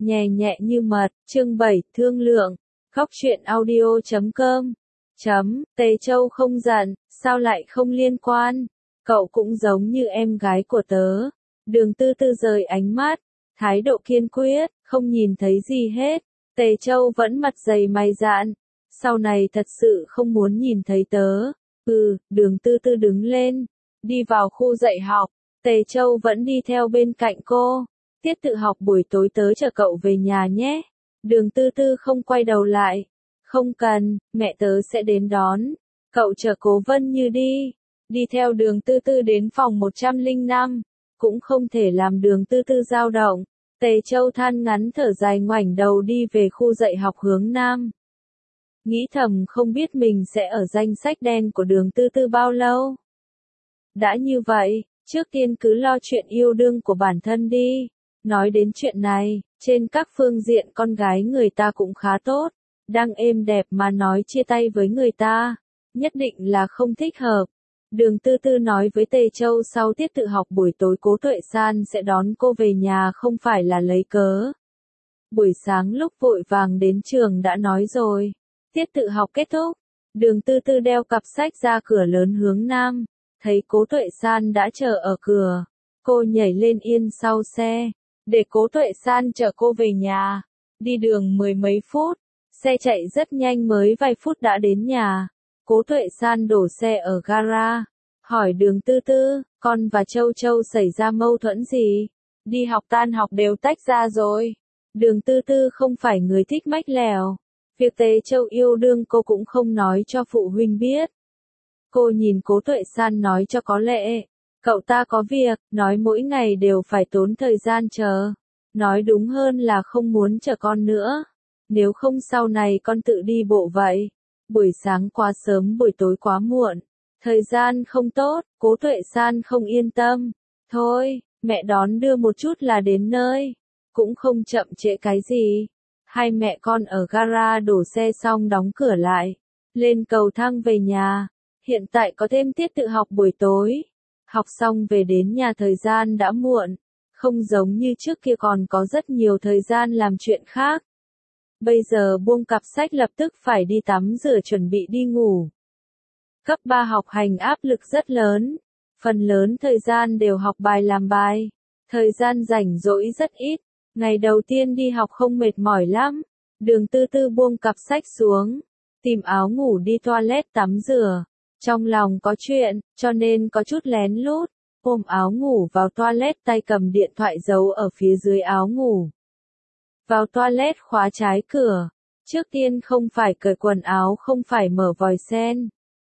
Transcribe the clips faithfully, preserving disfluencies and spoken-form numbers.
nhẹ nhẹ như mật, chương bảy, thương lượng, góc truyện audio chấm com, chấm, Tề Châu không giận, sao lại không liên quan, cậu cũng giống như em gái của tớ, Đường Tư Tư rời ánh mắt, thái độ kiên quyết, không nhìn thấy gì hết, Tề Châu vẫn mặt dày mày dạn, sau này thật sự không muốn nhìn thấy tớ, ừ, Đường Tư Tư đứng lên, đi vào khu dạy học, Tề Châu vẫn đi theo bên cạnh cô. Tiết tự học buổi tối tớ chở cậu về nhà nhé. Đường Tư Tư không quay đầu lại. Không cần, mẹ tớ sẽ đến đón. Cậu chở Cố Vân Như đi. Đi theo Đường Tư Tư đến phòng một trăm lẻ năm. Cũng không thể làm Đường Tư Tư dao động. Tề Châu than ngắn thở dài ngoảnh đầu đi về khu dạy học hướng Nam. Nghĩ thầm không biết mình sẽ ở danh sách đen của Đường Tư Tư bao lâu. Đã như vậy, trước tiên cứ lo chuyện yêu đương của bản thân đi. Nói đến chuyện này, trên các phương diện con gái người ta cũng khá tốt, đang êm đẹp mà nói chia tay với người ta, nhất định là không thích hợp. Đường Tư Tư nói với Tề Châu sau tiết tự học buổi tối Cố Tuệ San sẽ đón cô về nhà không phải là lấy cớ. Buổi sáng lúc vội vàng đến trường đã nói rồi, tiết tự học kết thúc, Đường Tư Tư đeo cặp sách ra cửa lớn hướng Nam, thấy Cố Tuệ San đã chờ ở cửa, cô nhảy lên yên sau xe. Để Cố Tuệ San chở cô về nhà, đi đường mười mấy phút, xe chạy rất nhanh mới vài phút đã đến nhà. Cố Tuệ San đổ xe ở gara, hỏi Đường Tư Tư, con và Châu Châu xảy ra mâu thuẫn gì? Đi học tan học đều tách ra rồi. Đường Tư Tư không phải người thích mách lèo, việc Tề Châu yêu đương cô cũng không nói cho phụ huynh biết. Cô nhìn Cố Tuệ San nói cho có lệ. Cậu ta có việc, nói mỗi ngày đều phải tốn thời gian chờ. Nói đúng hơn là không muốn chờ con nữa. Nếu không sau này con tự đi bộ vậy. Buổi sáng quá sớm buổi tối quá muộn. Thời gian không tốt, Cố Tuệ San không yên tâm. Thôi, mẹ đón đưa một chút là đến nơi. Cũng không chậm trễ cái gì. Hai mẹ con ở gara đổ xe xong đóng cửa lại. Lên cầu thang về nhà. Hiện tại có thêm tiết tự học buổi tối. Học xong về đến nhà thời gian đã muộn, không giống như trước kia còn có rất nhiều thời gian làm chuyện khác. Bây giờ buông cặp sách lập tức phải đi tắm rửa chuẩn bị đi ngủ. Cấp ba học hành áp lực rất lớn, phần lớn thời gian đều học bài làm bài, thời gian rảnh rỗi rất ít, ngày đầu tiên đi học không mệt mỏi lắm. Đường Tư Tư buông cặp sách xuống, tìm áo ngủ đi toilet tắm rửa. Trong lòng có chuyện, cho nên có chút lén lút, ôm áo ngủ vào toilet tay cầm điện thoại giấu ở phía dưới áo ngủ. Vào toilet khóa trái cửa, trước tiên không phải cởi quần áo không phải mở vòi sen,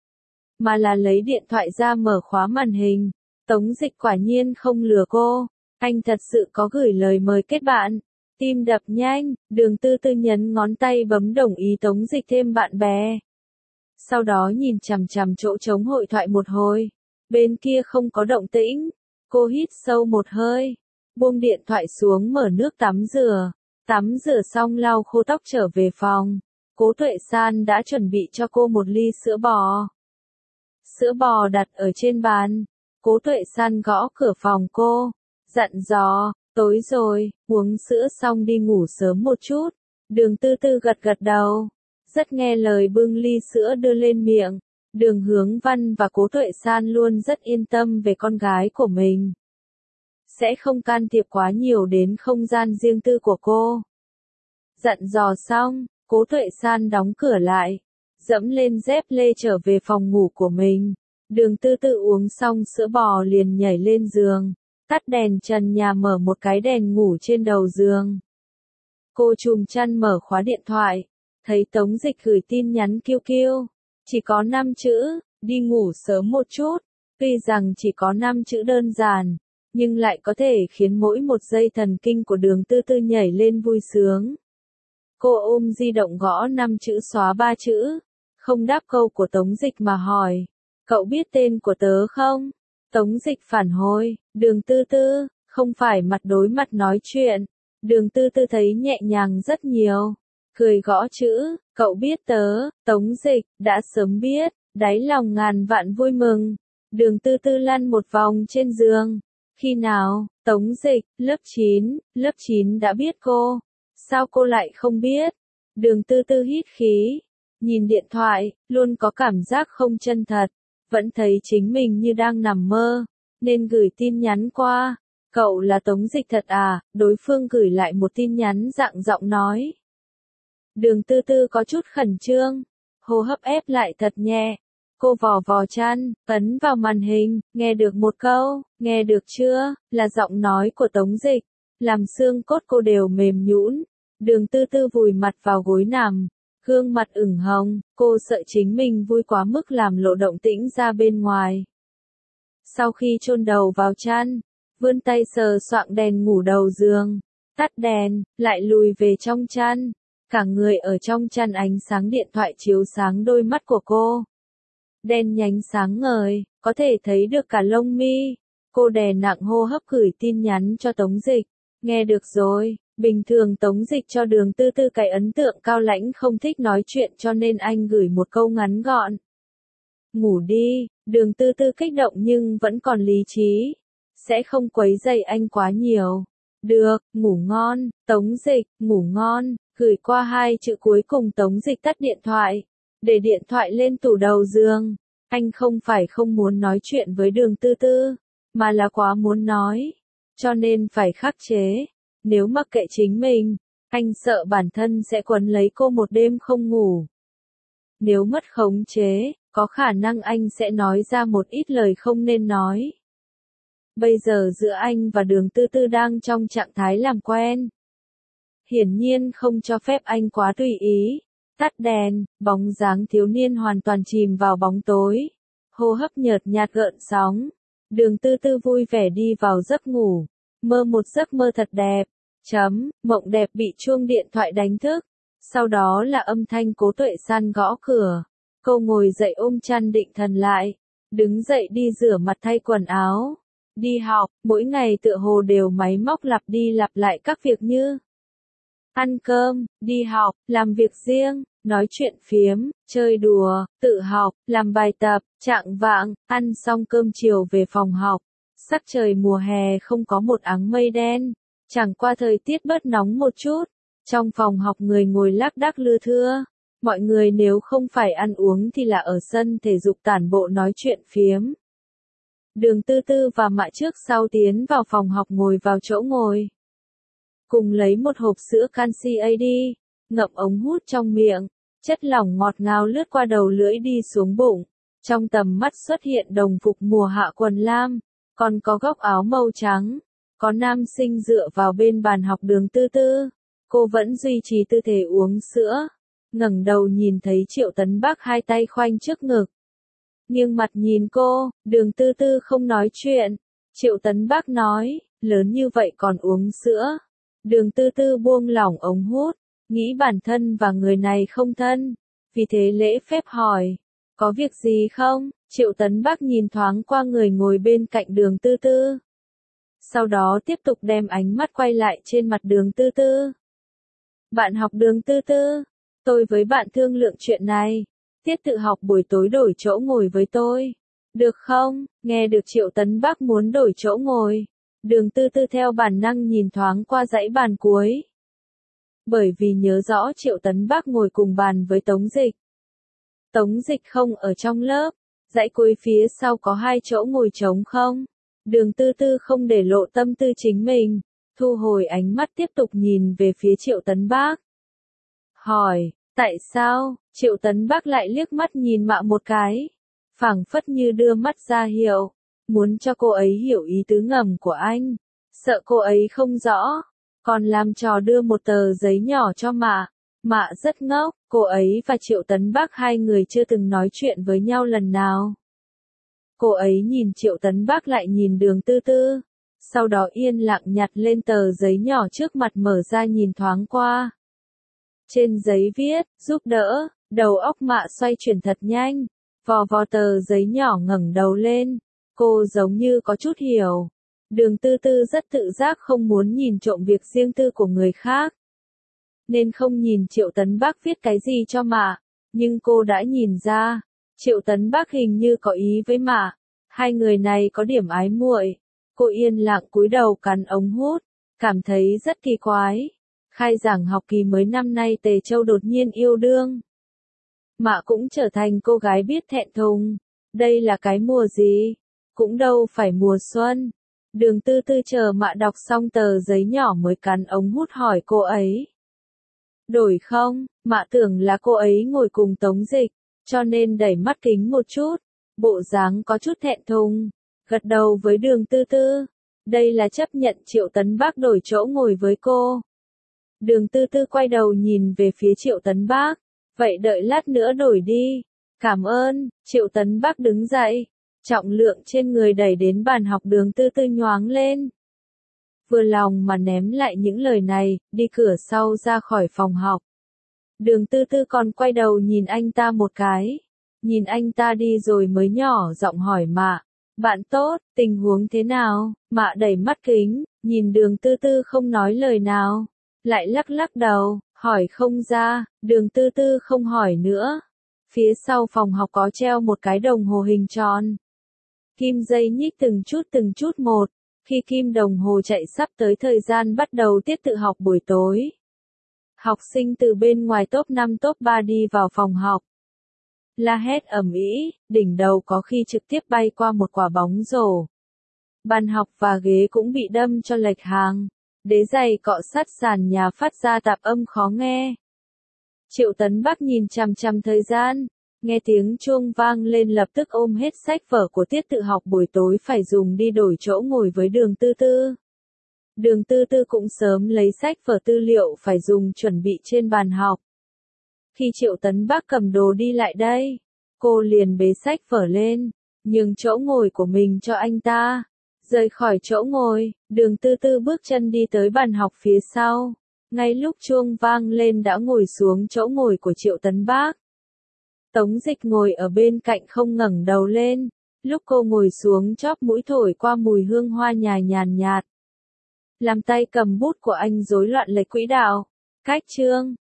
mà là lấy điện thoại ra mở khóa màn hình. Tống Dịch quả nhiên không lừa cô, anh thật sự có gửi lời mời kết bạn. Tim đập nhanh, Đường Tư Tư nhấn ngón tay bấm đồng ý Tống Dịch thêm bạn bè. Sau đó nhìn chằm chằm chỗ trống hội thoại một hồi. Bên kia không có động tĩnh. Cô hít sâu một hơi. Buông điện thoại xuống mở nước tắm rửa. Tắm rửa xong lau khô tóc trở về phòng. Cố Tuệ San đã chuẩn bị cho cô một ly sữa bò. Sữa bò đặt ở trên bàn. Cố Tuệ San gõ cửa phòng cô. Dặn dò, tối rồi, uống sữa xong đi ngủ sớm một chút. Đường Tư Tư gật gật đầu. Rất nghe lời bưng ly sữa đưa lên miệng. Đường Hướng Văn và Cố Tuệ San luôn rất yên tâm về con gái của mình. Sẽ không can thiệp quá nhiều đến không gian riêng tư của cô. Dặn dò xong, Cố Tuệ San đóng cửa lại. Dẫm lên dép lê trở về phòng ngủ của mình. Đường Tư Tư uống xong sữa bò liền nhảy lên giường. Tắt đèn trần nhà mở một cái đèn ngủ trên đầu giường. Cô chùm chăn mở khóa điện thoại. Thấy Tống Dịch gửi tin nhắn kiêu kiêu. Chỉ có năm chữ, đi ngủ sớm một chút. Tuy rằng chỉ có năm chữ đơn giản, nhưng lại có thể khiến mỗi một giây thần kinh của Đường Tư Tư nhảy lên vui sướng. Cô ôm di động gõ năm chữ xóa ba chữ. Không đáp câu của Tống Dịch mà hỏi. Cậu biết tên của tớ không? Tống Dịch phản hồi. Đường Tư Tư, không phải mặt đối mặt nói chuyện. Đường Tư Tư thấy nhẹ nhàng rất nhiều. Cười gõ chữ, cậu biết tớ, Tống Dịch, đã sớm biết, đáy lòng ngàn vạn vui mừng. Đường Tư Tư lăn một vòng trên giường. Khi nào, Tống Dịch, lớp chín, lớp chín đã biết cô. Sao cô lại không biết? Đường Tư Tư hít khí, nhìn điện thoại, luôn có cảm giác không chân thật, vẫn thấy chính mình như đang nằm mơ, nên gửi tin nhắn qua. Cậu là Tống Dịch thật à? Đối phương gửi lại một tin nhắn dạng giọng nói. Đường Tư Tư có chút khẩn trương, hô hấp ép lại thật nhẹ. Cô vò vò chăn, ấn vào màn hình, nghe được một câu, nghe được chưa, là giọng nói của Tống Dịch, làm xương cốt cô đều mềm nhũn. Đường Tư Tư vùi mặt vào gối nằm, gương mặt ửng hồng, cô sợ chính mình vui quá mức làm lộ động tĩnh ra bên ngoài. Sau khi chôn đầu vào chăn, vươn tay sờ soạng đèn ngủ đầu giường, tắt đèn, lại lùi về trong chăn, cả người ở trong chăn ánh sáng điện thoại chiếu sáng đôi mắt của cô. Đen nhánh sáng ngời, có thể thấy được cả lông mi. Cô đè nặng hô hấp gửi tin nhắn cho Tống Dịch. Nghe được rồi, bình thường Tống Dịch cho Đường Tư Tư cái ấn tượng cao lãnh không thích nói chuyện cho nên anh gửi một câu ngắn gọn. Ngủ đi, Đường Tư Tư kích động nhưng vẫn còn lý trí. Sẽ không quấy rầy anh quá nhiều. Được, ngủ ngon, Tống Dịch, ngủ ngon, gửi qua hai chữ cuối cùng Tống Dịch tắt điện thoại. Để điện thoại lên tủ đầu giường. Anh không phải không muốn nói chuyện với Đường Tư Tư, mà là quá muốn nói. Cho nên phải khắc chế. Nếu mặc kệ chính mình, anh sợ bản thân sẽ quấn lấy cô một đêm không ngủ. Nếu mất khống chế, có khả năng anh sẽ nói ra một ít lời không nên nói. Bây giờ giữa anh và Đường Tư Tư đang trong trạng thái làm quen. Hiển nhiên không cho phép anh quá tùy ý. Tắt đèn, bóng dáng thiếu niên hoàn toàn chìm vào bóng tối. Hô hấp nhợt nhạt gợn sóng. Đường Tư Tư vui vẻ đi vào giấc ngủ. Mơ một giấc mơ thật đẹp. Chấm, mộng đẹp bị chuông điện thoại đánh thức. Sau đó là âm thanh Cố Tuệ San gõ cửa. Cô ngồi dậy ôm chăn định thần lại. Đứng dậy đi rửa mặt thay quần áo. Đi học, mỗi ngày tựa hồ đều máy móc lặp đi lặp lại các việc như ăn cơm, đi học, làm việc riêng, nói chuyện phiếm, chơi đùa, tự học, làm bài tập, trạng vạng, ăn xong cơm chiều về phòng học. Sắc trời mùa hè không có một áng mây đen, chẳng qua thời tiết bớt nóng một chút. Trong phòng học người ngồi lác đác lưa thưa. Mọi người nếu không phải ăn uống thì là ở sân thể dục tản bộ nói chuyện phiếm. Đường Tư Tư và Mạ trước sau tiến vào phòng học ngồi vào chỗ ngồi. Cùng lấy một hộp sữa canxi a đê, ngậm ống hút trong miệng, chất lỏng ngọt ngào lướt qua đầu lưỡi đi xuống bụng. Trong tầm mắt xuất hiện đồng phục mùa hạ quần lam, còn có góc áo màu trắng. Có nam sinh dựa vào bên bàn học Đường Tư Tư. Cô vẫn duy trì tư thế uống sữa. Ngẩng đầu nhìn thấy Triệu Tấn Bắc hai tay khoanh trước ngực. Nghiêng mặt nhìn cô, Đường Tư Tư không nói chuyện. Triệu Tấn Bắc nói, lớn như vậy còn uống sữa. Đường Tư Tư buông lỏng ống hút, nghĩ bản thân và người này không thân. Vì thế lễ phép hỏi, có việc gì không? Triệu Tấn Bắc nhìn thoáng qua người ngồi bên cạnh Đường Tư Tư. Sau đó tiếp tục đem ánh mắt quay lại trên mặt Đường Tư Tư. Bạn học Đường Tư Tư, tôi với bạn thương lượng chuyện này. Tiết tự học buổi tối đổi chỗ ngồi với tôi. Được không? Nghe được Triệu Tấn Bắc muốn đổi chỗ ngồi. Đường Tư Tư theo bản năng nhìn thoáng qua dãy bàn cuối. Bởi vì nhớ rõ Triệu Tấn Bắc ngồi cùng bàn với Tống Dịch. Tống Dịch không ở trong lớp. Dãy cuối phía sau có hai chỗ ngồi trống không? Đường Tư Tư không để lộ tâm tư chính mình. Thu hồi ánh mắt tiếp tục nhìn về phía Triệu Tấn Bắc. Hỏi, tại sao? Triệu Tấn Bắc lại liếc mắt nhìn Mạ một cái. Phảng phất như đưa mắt ra hiệu. Muốn cho cô ấy hiểu ý tứ ngầm của anh. Sợ cô ấy không rõ. Còn làm trò đưa một tờ giấy nhỏ cho Mạ. Mạ rất ngốc. Cô ấy và Triệu Tấn Bắc hai người chưa từng nói chuyện với nhau lần nào. Cô ấy nhìn Triệu Tấn Bắc lại nhìn Đường Tư Tư. Sau đó yên lặng nhặt lên tờ giấy nhỏ trước mặt mở ra nhìn thoáng qua. Trên giấy viết, giúp đỡ, đầu óc Mạ xoay chuyển thật nhanh. Vò vò tờ giấy nhỏ ngẩng đầu lên. Cô giống như có chút hiểu. Đường Tư Tư rất tự giác không muốn nhìn trộm việc riêng tư của người khác. Nên không nhìn Triệu Tấn Bắc viết cái gì cho Mạ. Nhưng cô đã nhìn ra. Triệu Tấn Bắc hình như có ý với Mạ. Hai người này có điểm ái muội. Cô yên lặng cúi đầu cắn ống hút. Cảm thấy rất kỳ quái. Khai giảng học kỳ mới năm nay Tề Châu đột nhiên yêu đương. Mạ cũng trở thành cô gái biết thẹn thùng. Đây là cái mùa gì? Cũng đâu phải mùa xuân. Đường Tư Tư chờ Mạ đọc xong tờ giấy nhỏ mới cắn ống hút hỏi cô ấy. Đổi không? Mạ tưởng là cô ấy ngồi cùng Tống Dịch, cho nên đẩy mắt kính một chút. Bộ dáng có chút thẹn thùng. Gật đầu với Đường Tư Tư. Đây là chấp nhận Triệu Tấn Bác đổi chỗ ngồi với cô. Đường Tư Tư quay đầu nhìn về phía Triệu Tấn Bác. Vậy đợi lát nữa đổi đi. Cảm ơn. Triệu Tấn Bác đứng dậy. Trọng lượng trên người đẩy đến bàn học. Đường Tư Tư nhoáng lên. Vừa lòng mà ném lại những lời này, đi cửa sau ra khỏi phòng học. Đường Tư Tư còn quay đầu nhìn anh ta một cái. Nhìn anh ta đi rồi mới nhỏ giọng hỏi Mạ. Bạn tốt, tình huống thế nào? Mạ đẩy mắt kính, nhìn Đường Tư Tư không nói lời nào. Lại lắc lắc đầu, hỏi không ra. Đường Tư Tư không hỏi nữa. Phía sau phòng học có treo một cái đồng hồ hình tròn. Kim dây nhích từng chút từng chút một. Khi kim đồng hồ chạy sắp tới thời gian bắt đầu tiết tự học buổi tối. Học sinh từ bên ngoài top năm top ba đi vào phòng học. La hét ầm ĩ, đỉnh đầu có khi trực tiếp bay qua một quả bóng rổ. Bàn học và ghế cũng bị đâm cho lệch hàng. Đế giày cọ sát sàn nhà phát ra tạp âm khó nghe. Triệu Tấn Bác nhìn chằm chằm thời gian. Nghe tiếng chuông vang lên lập tức ôm hết sách vở của tiết tự học buổi tối phải dùng đi đổi chỗ ngồi với Đường Tư Tư. Đường Tư Tư cũng sớm lấy sách vở tư liệu phải dùng chuẩn bị trên bàn học. Khi Triệu Tấn Bác cầm đồ đi lại đây, cô liền bế sách vở lên, nhường chỗ ngồi của mình cho anh ta. Rời khỏi chỗ ngồi, Đường Tư Tư bước chân đi tới bàn học phía sau. Ngay lúc chuông vang lên đã ngồi xuống chỗ ngồi của Triệu Tấn Bác. Tống Dịch ngồi ở bên cạnh không ngẩng đầu lên. Lúc cô ngồi xuống chóp mũi thổi qua mùi hương hoa nhài nhàn nhạt. Làm tay cầm bút của anh rối loạn lệch quỹ đạo. Cách chương.